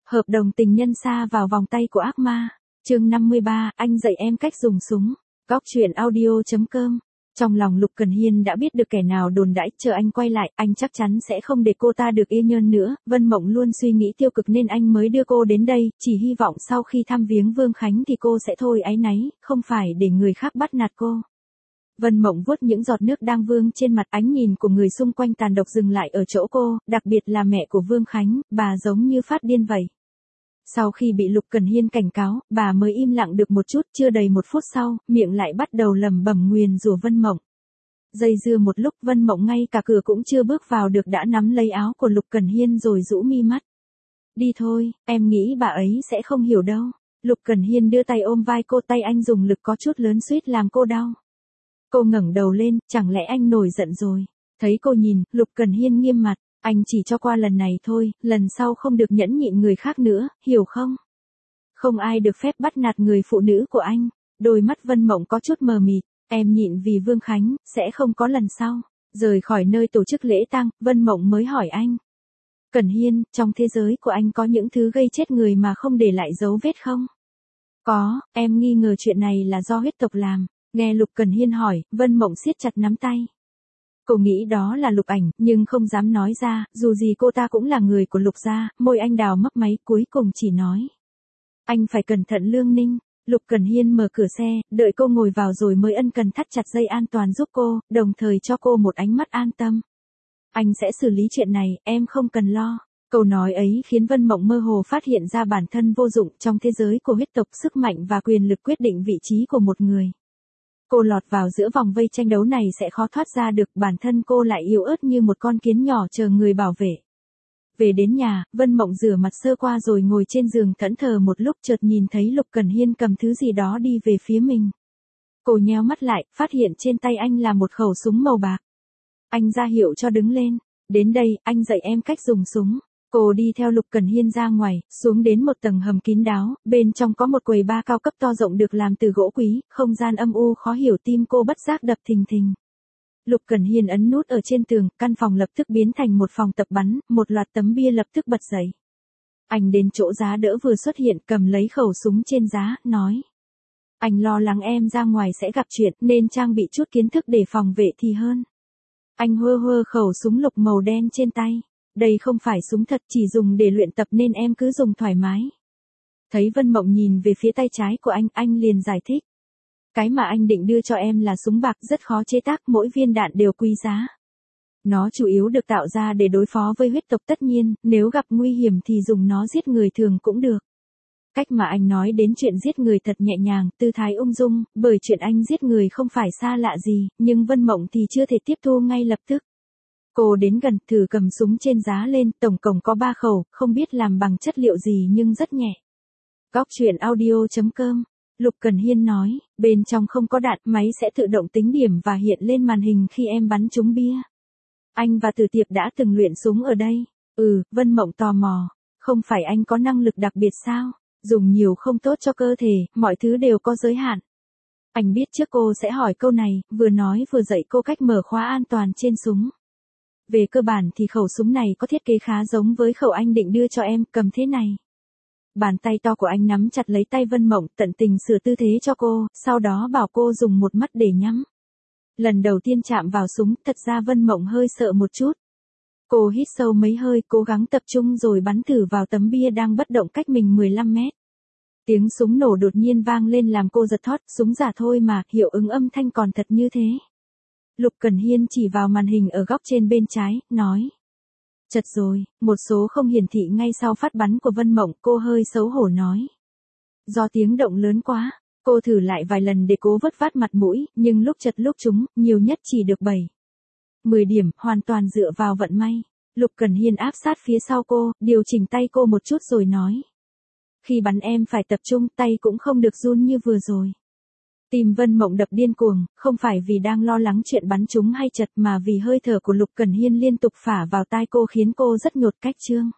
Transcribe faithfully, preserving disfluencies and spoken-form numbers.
Hợp đồng tình nhân sa vào vòng tay của ác ma. Chương năm mươi ba, anh dạy em cách dùng súng. Góc truyện audio chấm com. Trong lòng Lục Cần Hiên đã biết được kẻ nào đồn đãi, chờ anh quay lại, anh chắc chắn sẽ không để cô ta được yên nhơn nữa. Vân Mộng luôn suy nghĩ tiêu cực nên anh mới đưa cô đến đây, chỉ hy vọng sau khi thăm viếng Vương Khánh thì cô sẽ thôi áy náy, không phải để người khác bắt nạt cô. Vân Mộng vuốt những giọt nước đang vương trên mặt, ánh nhìn của người xung quanh tàn độc dừng lại ở chỗ cô, đặc biệt là mẹ của Vương Khánh, bà giống như phát điên vậy. Sau khi bị Lục Cần Hiên cảnh cáo, bà mới im lặng được một chút, chưa đầy một phút sau, miệng lại bắt đầu lẩm bẩm nguyền rủa Vân Mộng. Dây dưa một lúc, Vân Mộng ngay cả cửa cũng chưa bước vào được đã nắm lấy áo của Lục Cần Hiên rồi rũ mi mắt. Đi thôi, em nghĩ bà ấy sẽ không hiểu đâu. Lục Cần Hiên đưa tay ôm vai cô, tay anh dùng lực có chút lớn suýt làm cô đau. Cô ngẩng đầu lên, chẳng lẽ anh nổi giận rồi? Thấy cô nhìn, Lục Cần Hiên nghiêm mặt. Anh chỉ cho qua lần này thôi, lần sau không được nhẫn nhịn người khác nữa, hiểu không? Không ai được phép bắt nạt người phụ nữ của anh. Đôi mắt Vân Mộng có chút mờ mịt, em nhịn vì Vương Khánh, sẽ không có lần sau. Rời khỏi nơi tổ chức lễ tang, Vân Mộng mới hỏi anh. Cần Hiên, trong thế giới của anh có những thứ gây chết người mà không để lại dấu vết không? Có, em nghi ngờ chuyện này là do huyết tộc làm. Nghe Lục Cần Hiên hỏi, Vân Mộng siết chặt nắm tay. Cô nghĩ đó là Lục Ảnh, nhưng không dám nói ra, dù gì cô ta cũng là người của Lục gia, môi anh đào mấp máy, cuối cùng chỉ nói. Anh phải cẩn thận Lương Ninh. Lục Cần Hiên mở cửa xe, đợi cô ngồi vào rồi mới ân cần thắt chặt dây an toàn giúp cô, đồng thời cho cô một ánh mắt an tâm. Anh sẽ xử lý chuyện này, em không cần lo. Câu nói ấy khiến Vân Mộng mơ hồ phát hiện ra bản thân vô dụng trong thế giới của huyết tộc, sức mạnh và quyền lực quyết định vị trí của một người. Cô lọt vào giữa vòng vây tranh đấu này sẽ khó thoát ra được, bản thân cô lại yếu ớt như một con kiến nhỏ chờ người bảo vệ. Về đến nhà, Vân Mộng rửa mặt sơ qua rồi ngồi trên giường thẫn thờ một lúc, chợt nhìn thấy Lục Cần Hiên cầm thứ gì đó đi về phía mình. Cô nheo mắt lại, phát hiện trên tay anh là một khẩu súng màu bạc. Anh ra hiệu cho đứng lên. Đến đây, anh dạy em cách dùng súng. Cô đi theo Lục Cần Hiên ra ngoài, xuống đến một tầng hầm kín đáo, bên trong có một quầy bar cao cấp to rộng được làm từ gỗ quý, không gian âm u khó hiểu, tim cô bất giác đập thình thình. Lục Cần Hiên ấn nút ở trên tường, căn phòng lập tức biến thành một phòng tập bắn, một loạt tấm bia lập tức bật dậy. Anh đến chỗ giá đỡ vừa xuất hiện, cầm lấy khẩu súng trên giá, nói. Anh lo lắng em ra ngoài sẽ gặp chuyện, nên trang bị chút kiến thức để phòng vệ thì hơn. Anh hơ hơ khẩu súng lục màu đen trên tay. Đây không phải súng thật, chỉ dùng để luyện tập nên em cứ dùng thoải mái. Thấy Vân Mộng nhìn về phía tay trái của anh, anh liền giải thích. Cái mà anh định đưa cho em là súng bạc, rất khó chế tác, mỗi viên đạn đều quý giá. Nó chủ yếu được tạo ra để đối phó với huyết tộc, tất nhiên, nếu gặp nguy hiểm thì dùng nó giết người thường cũng được. Cách mà anh nói đến chuyện giết người thật nhẹ nhàng, tư thái ung dung, bởi chuyện anh giết người không phải xa lạ gì, nhưng Vân Mộng thì chưa thể tiếp thu ngay lập tức. Cô đến gần, thử cầm súng trên giá lên, tổng cộng có ba khẩu, không biết làm bằng chất liệu gì nhưng rất nhẹ. Góc truyện audio chấm com. Lục Cần Hiên nói, bên trong không có đạn, máy sẽ tự động tính điểm và hiện lên màn hình khi em bắn trúng bia. Anh và Từ Tiệp đã từng luyện súng ở đây. Ừ, Vân Mộng tò mò. Không phải anh có năng lực đặc biệt sao? Dùng nhiều không tốt cho cơ thể, mọi thứ đều có giới hạn. Anh biết trước cô sẽ hỏi câu này, vừa nói vừa dạy cô cách mở khóa an toàn trên súng. Về cơ bản thì khẩu súng này có thiết kế khá giống với khẩu anh định đưa cho em, cầm thế này. Bàn tay to của anh nắm chặt lấy tay Vân Mộng, tận tình sửa tư thế cho cô, sau đó bảo cô dùng một mắt để nhắm. Lần đầu tiên chạm vào súng, thật ra Vân Mộng hơi sợ một chút. Cô hít sâu mấy hơi, cố gắng tập trung rồi bắn thử vào tấm bia đang bất động cách mình mười lăm mét. Tiếng súng nổ đột nhiên vang lên làm cô giật thót, súng giả thôi mà, hiệu ứng âm thanh còn thật như thế. Lục Cần Hiên chỉ vào màn hình ở góc trên bên trái, nói. Chật rồi, một số không hiển thị ngay sau phát bắn của Vân Mộng, cô hơi xấu hổ nói. Do tiếng động lớn quá, cô thử lại vài lần để cố vớt vát mặt mũi, nhưng lúc chật lúc trúng, nhiều nhất chỉ được bảy. mười điểm, hoàn toàn dựa vào vận may. Lục Cần Hiên áp sát phía sau cô, điều chỉnh tay cô một chút rồi nói. Khi bắn em phải tập trung, tay cũng không được run như vừa rồi. Tim Vân Mộng đập điên cuồng, không phải vì đang lo lắng chuyện bắn trúng hay chật mà vì hơi thở của Lục Cần Hiên liên tục phả vào tai cô khiến cô rất nhột cách chương.